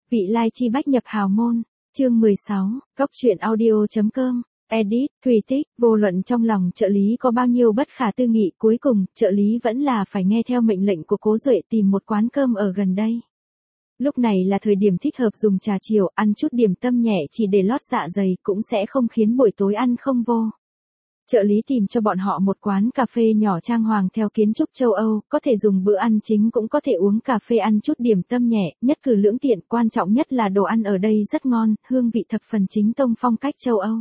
Vị lai chi bách nhập hào môn, chương 16, Cốc truyện audio.com, edit, Thùy Tích, vô luận trong lòng trợ lý có bao nhiêu bất khả tư nghị, cuối cùng, trợ lý vẫn là phải nghe theo mệnh lệnh của Cố Duệ tìm một quán cơm ở gần đây. Lúc này là thời điểm thích hợp dùng trà chiều, ăn chút điểm tâm nhẹ chỉ để lót dạ dày, cũng sẽ không khiến buổi tối ăn không vô. Trợ lý tìm cho bọn họ một quán cà phê nhỏ trang hoàng theo kiến trúc châu Âu, có thể dùng bữa ăn chính cũng có thể uống cà phê ăn chút điểm tâm nhẹ, nhất cử lưỡng tiện, quan trọng nhất là đồ ăn ở đây rất ngon, hương vị thập phần chính tông phong cách châu Âu.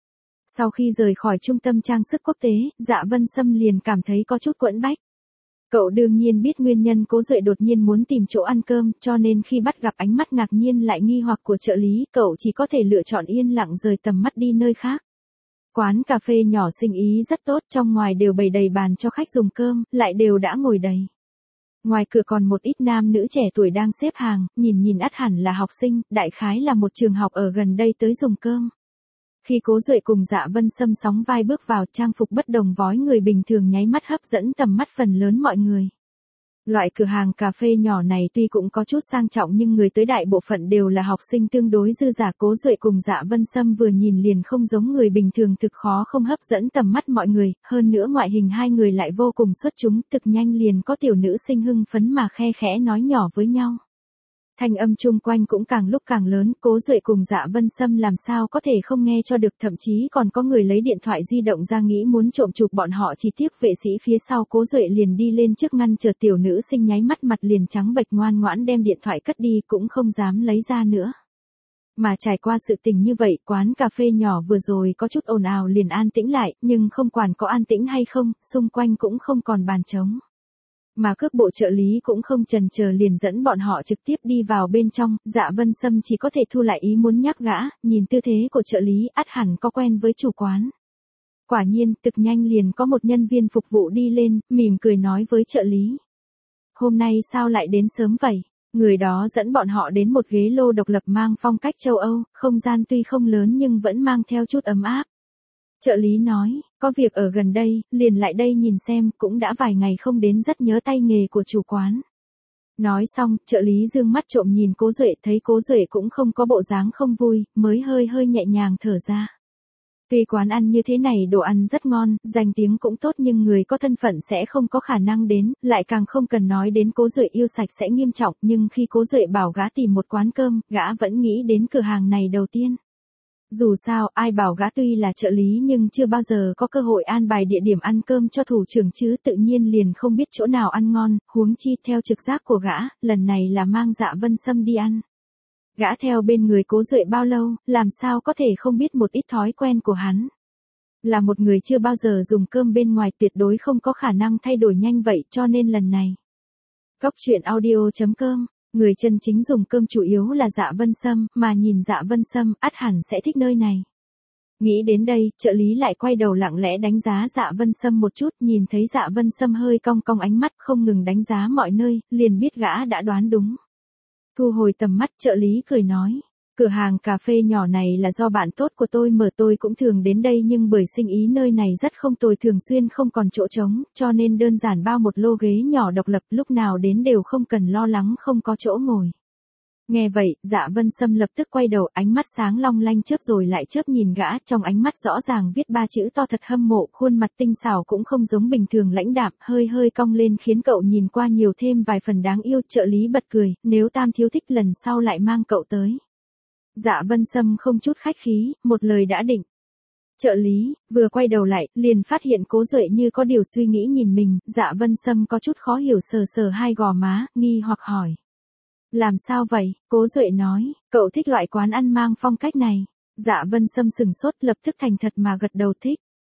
Sau khi rời khỏi trung tâm trang sức quốc tế, Dạ Vân Sâm liền cảm thấy có chút quẫn bách. Cậu đương nhiên biết nguyên nhân Cố Duệ đột nhiên muốn tìm chỗ ăn cơm, cho nên khi bắt gặp ánh mắt ngạc nhiên lại nghi hoặc của trợ lý, cậu chỉ có thể lựa chọn yên lặng rời tầm mắt đi nơi khác. Quán cà phê nhỏ sinh ý rất tốt, trong ngoài đều bày đầy bàn cho khách dùng cơm, lại đều đã ngồi đầy. Ngoài cửa còn một ít nam nữ trẻ tuổi đang xếp hàng, nhìn ắt hẳn là học sinh, đại khái là một trường học ở gần đây tới dùng cơm. Khi Cố Duệ cùng Dạ Vân Sâm sóng vai bước vào, trang phục bất đồng vói người bình thường nháy mắt hấp dẫn tầm mắt phần lớn mọi người. Loại cửa hàng cà phê nhỏ này tuy cũng có chút sang trọng nhưng người tới đại bộ phận đều là học sinh tương đối dư dả. Cố Duệ cùng Dạ Vân Sâm vừa nhìn liền không giống người bình thường, thực khó không hấp dẫn tầm mắt mọi người, hơn nữa ngoại hình hai người lại vô cùng xuất chúng, thực nhanh liền có tiểu nữ sinh hưng phấn mà khe khẽ nói nhỏ với nhau. Thanh âm chung quanh cũng càng lúc càng lớn, Cố Duệ cùng Dạ Vân Sâm làm sao có thể không nghe cho được, thậm chí còn có người lấy điện thoại di động ra nghĩ muốn trộm chụp bọn họ, chỉ tiếc vệ sĩ phía sau Cố Duệ liền đi lên trước ngăn chờ, tiểu nữ sinh nháy mắt mặt liền trắng bệch, ngoan ngoãn đem điện thoại cất đi, cũng không dám lấy ra nữa. Mà trải qua sự tình như vậy, quán cà phê nhỏ vừa rồi có chút ồn ào liền an tĩnh lại, nhưng không quản có an tĩnh hay không, xung quanh cũng không còn bàn trống. Mà cước bộ trợ lý cũng không chần chờ liền dẫn bọn họ trực tiếp đi vào bên trong, Dạ Vân Sâm chỉ có thể thu lại ý muốn nhắc gã, nhìn tư thế của trợ lý ắt hẳn có quen với chủ quán. Quả nhiên, thực nhanh liền có một nhân viên phục vụ đi lên, mỉm cười nói với trợ lý. Hôm nay sao lại đến sớm vậy? Người đó dẫn bọn họ đến một ghế lô độc lập mang phong cách châu Âu, không gian tuy không lớn nhưng vẫn mang theo chút ấm áp. Trợ lý nói, có việc ở gần đây, liền lại đây nhìn xem, cũng đã vài ngày không đến, rất nhớ tay nghề của chủ quán. Nói xong, trợ lý dương mắt trộm nhìn Cố Duệ, thấy Cố Duệ cũng không có bộ dáng không vui, mới hơi nhẹ nhàng thở ra. Tuy quán ăn như thế này đồ ăn rất ngon, danh tiếng cũng tốt nhưng người có thân phận sẽ không có khả năng đến, lại càng không cần nói đến Cố Duệ yêu sạch sẽ nghiêm trọng, nhưng khi Cố Duệ bảo gã tìm một quán cơm, gã vẫn nghĩ đến cửa hàng này đầu tiên. Dù sao, ai bảo gã tuy là trợ lý nhưng chưa bao giờ có cơ hội an bài địa điểm ăn cơm cho thủ trưởng chứ, tự nhiên liền không biết chỗ nào ăn ngon, huống chi theo trực giác của gã, lần này là mang Dạ Vân Sâm đi ăn. Gã theo bên người Cố Duệ bao lâu, làm sao có thể không biết một ít thói quen của hắn. Là một người chưa bao giờ dùng cơm bên ngoài, tuyệt đối không có khả năng thay đổi nhanh vậy, cho nên lần này. Cốc truyện audio.com, người chân chính dùng cơm chủ yếu là Dạ Vân Sâm, mà nhìn Dạ Vân Sâm, ắt hẳn sẽ thích nơi này. Nghĩ đến đây, trợ lý lại quay đầu lặng lẽ đánh giá Dạ Vân Sâm một chút, nhìn thấy Dạ Vân Sâm hơi cong cong ánh mắt không ngừng đánh giá mọi nơi, liền biết gã đã đoán đúng. Thu hồi tầm mắt, trợ lý cười nói. Cửa hàng cà phê nhỏ này là do bạn tốt của tôi mở, tôi cũng thường đến đây nhưng bởi sinh ý nơi này rất không tồi, thường xuyên không còn chỗ trống, cho nên đơn giản bao một lô ghế nhỏ độc lập, lúc nào đến đều không cần lo lắng không có chỗ ngồi. Nghe vậy, Dạ Vân Sâm lập tức quay đầu, ánh mắt sáng long lanh chớp rồi lại chớp nhìn gã, trong ánh mắt rõ ràng viết ba chữ to thật hâm mộ, khuôn mặt tinh xảo cũng không giống bình thường lãnh đạm, hơi cong lên khiến cậu nhìn qua nhiều thêm vài phần đáng yêu. Trợ lý bật cười, nếu Tam thiếu thích lần sau lại mang cậu tới. Dạ Vân Sâm không chút khách khí, một lời đã định. Trợ lý, vừa quay đầu lại, liền phát hiện Cố Duệ như có điều suy nghĩ nhìn mình, Dạ Vân Sâm có chút khó hiểu sờ hai gò má, nghi hoặc hỏi. Làm sao vậy? Cố Duệ nói, cậu thích loại quán ăn mang phong cách này. Dạ Vân Sâm sừng sốt, lập tức thành thật mà gật đầu thích.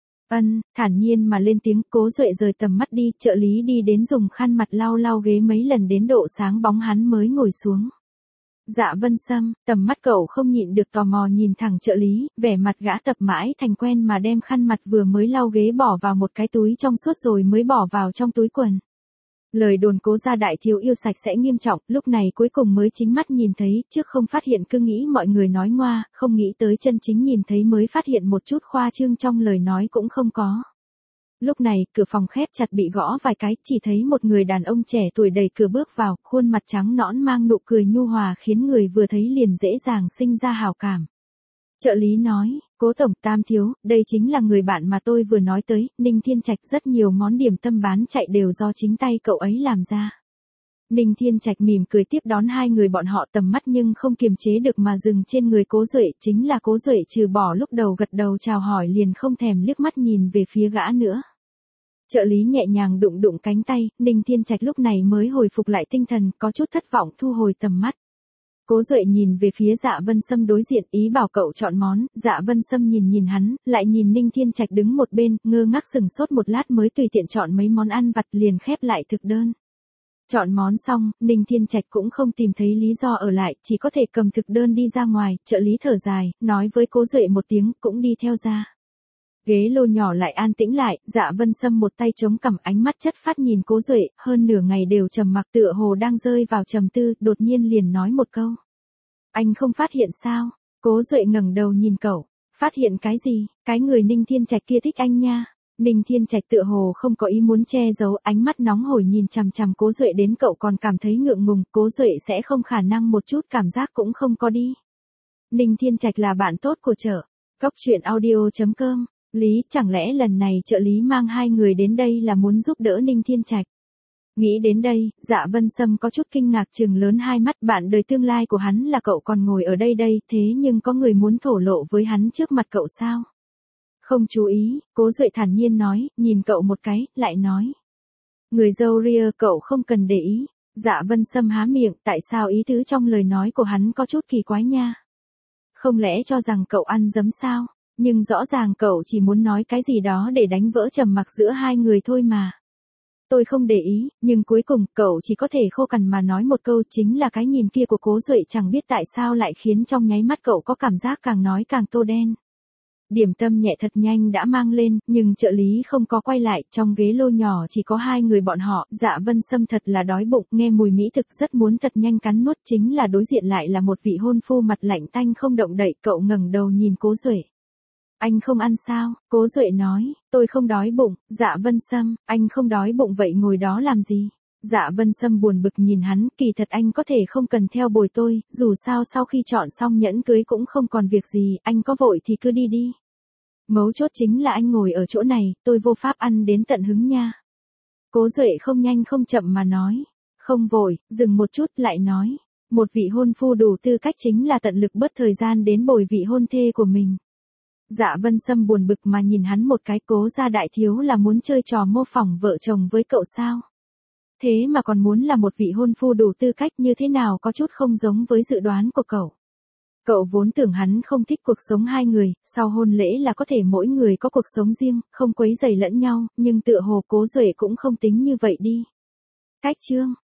Thản nhiên mà lên tiếng. Cố Duệ rời tầm mắt đi, trợ lý đi đến dùng khăn mặt lau ghế mấy lần đến độ sáng bóng hắn mới ngồi xuống. Dạ Vân Sâm, tầm mắt cậu không nhịn được tò mò nhìn thẳng trợ lý, vẻ mặt gã tập mãi thành quen mà đem khăn mặt vừa mới lau ghế bỏ vào một cái túi trong suốt rồi mới bỏ vào trong túi quần. Lời đồn Cố gia đại thiếu yêu sạch sẽ nghiêm trọng, lúc này cuối cùng mới chính mắt nhìn thấy, trước không phát hiện cứ nghĩ mọi người nói ngoa, không nghĩ tới chân chính nhìn thấy mới phát hiện một chút khoa trương trong lời nói cũng không có. Lúc này, cửa phòng khép chặt bị gõ vài cái, chỉ thấy một người đàn ông trẻ tuổi đẩy cửa bước vào, khuôn mặt trắng nõn mang nụ cười nhu hòa khiến người vừa thấy liền dễ dàng sinh ra hảo cảm. Trợ lý nói, Cố tổng, Tam thiếu, đây chính là người bạn mà tôi vừa nói tới, Ninh Thiên Trạch, rất nhiều món điểm tâm bán chạy đều do chính tay cậu ấy làm ra. Ninh Thiên Trạch mỉm cười tiếp đón hai người bọn họ, tầm mắt nhưng không kiềm chế được mà dừng trên người Cố Duệ, chính là Cố Duệ trừ bỏ lúc đầu gật đầu chào hỏi liền không thèm liếc mắt nhìn về phía gã nữa. Trợ lý nhẹ nhàng đụng đụng cánh tay, Ninh Thiên Trạch lúc này mới hồi phục lại tinh thần, có chút thất vọng thu hồi tầm mắt. Cố Duệ nhìn về phía Dạ Vân Sâm đối diện, ý bảo cậu chọn món. Dạ Vân Sâm nhìn hắn, lại nhìn Ninh Thiên Trạch đứng một bên, ngơ ngác sừng sốt một lát mới tùy tiện chọn mấy món ăn vặt liền khép lại thực đơn. Chọn món xong, Ninh Thiên Trạch cũng không tìm thấy lý do ở lại, chỉ có thể cầm thực đơn đi ra ngoài. Trợ lý thở dài, nói với Cố Duệ một tiếng, cũng đi theo ra. Ghế lô nhỏ lại an tĩnh lại, Dạ Vân Sâm một tay chống cằm, ánh mắt chất phát nhìn Cố Duệ, hơn nửa ngày đều trầm mặc, tựa hồ đang rơi vào trầm tư, đột nhiên liền nói một câu. Anh không phát hiện sao? Cố Duệ ngẩng đầu nhìn cậu. Phát hiện cái gì? Cái người Ninh Thiên Trạch kia thích anh nha. Ninh Thiên Trạch tựa hồ không có ý muốn che giấu, ánh mắt nóng hổi nhìn chằm chằm Cố Duệ đến cậu còn cảm thấy ngượng ngùng, Cố Duệ sẽ không khả năng một chút cảm giác cũng không có đi. Ninh Thiên Trạch là bạn tốt của chợ. Cốc truyện audio.com. Lý, chẳng lẽ lần này trợ lý mang hai người đến đây là muốn giúp đỡ Ninh Thiên Trạch? Nghĩ đến đây, Dạ Vân Sâm có chút kinh ngạc trừng lớn hai mắt, bạn đời tương lai của hắn là cậu còn ngồi ở đây thế nhưng có người muốn thổ lộ với hắn trước mặt cậu sao? Không chú ý, Cố Duệ thản nhiên nói, nhìn cậu một cái, lại nói. Người dâu ria cậu không cần để ý. Dạ Vân Sâm há miệng, tại sao ý tứ trong lời nói của hắn có chút kỳ quái nha? Không lẽ cho rằng cậu ăn dấm sao? Nhưng rõ ràng cậu chỉ muốn nói cái gì đó để đánh vỡ trầm mặc giữa hai người thôi mà. Tôi không để ý, nhưng cuối cùng cậu chỉ có thể khô cằn mà nói một câu, chính là cái nhìn kia của Cố Duệ chẳng biết tại sao lại khiến trong nháy mắt cậu có cảm giác càng nói càng tô đen. Điểm tâm nhẹ thật nhanh đã mang lên, nhưng trợ lý không có quay lại, trong ghế lô nhỏ chỉ có hai người bọn họ. Dạ Vân Sâm thật là đói bụng, nghe mùi mỹ thực rất muốn thật nhanh cắn nuốt, chính là đối diện lại là một vị hôn phu mặt lạnh tanh không động đậy. Cậu ngẩng đầu nhìn Cố Duệ. Anh không ăn sao? Cố Duệ nói, tôi không đói bụng. Dạ Vân Sâm, anh không đói bụng vậy ngồi đó làm gì? Dạ Vân Sâm buồn bực nhìn hắn, kỳ thật anh có thể không cần theo bồi tôi, dù sao sau khi chọn xong nhẫn cưới cũng không còn việc gì, anh có vội thì cứ đi đi. Mấu chốt chính là anh ngồi ở chỗ này, tôi vô pháp ăn đến tận hứng nha. Cố Duệ không nhanh không chậm mà nói, không vội, dừng một chút lại nói, một vị hôn phu đủ tư cách chính là tận lực bớt thời gian đến bồi vị hôn thê của mình. Dạ Vân Sâm buồn bực mà nhìn hắn một cái, Cố gia đại thiếu là muốn chơi trò mô phỏng vợ chồng với cậu sao? Thế mà còn muốn là một vị hôn phu đủ tư cách, như thế nào có chút không giống với dự đoán của cậu. Cậu vốn tưởng hắn không thích cuộc sống hai người, sau hôn lễ là có thể mỗi người có cuộc sống riêng, không quấy rầy lẫn nhau, nhưng tựa hồ Cố Duệ cũng không tính như vậy đi. Cách chương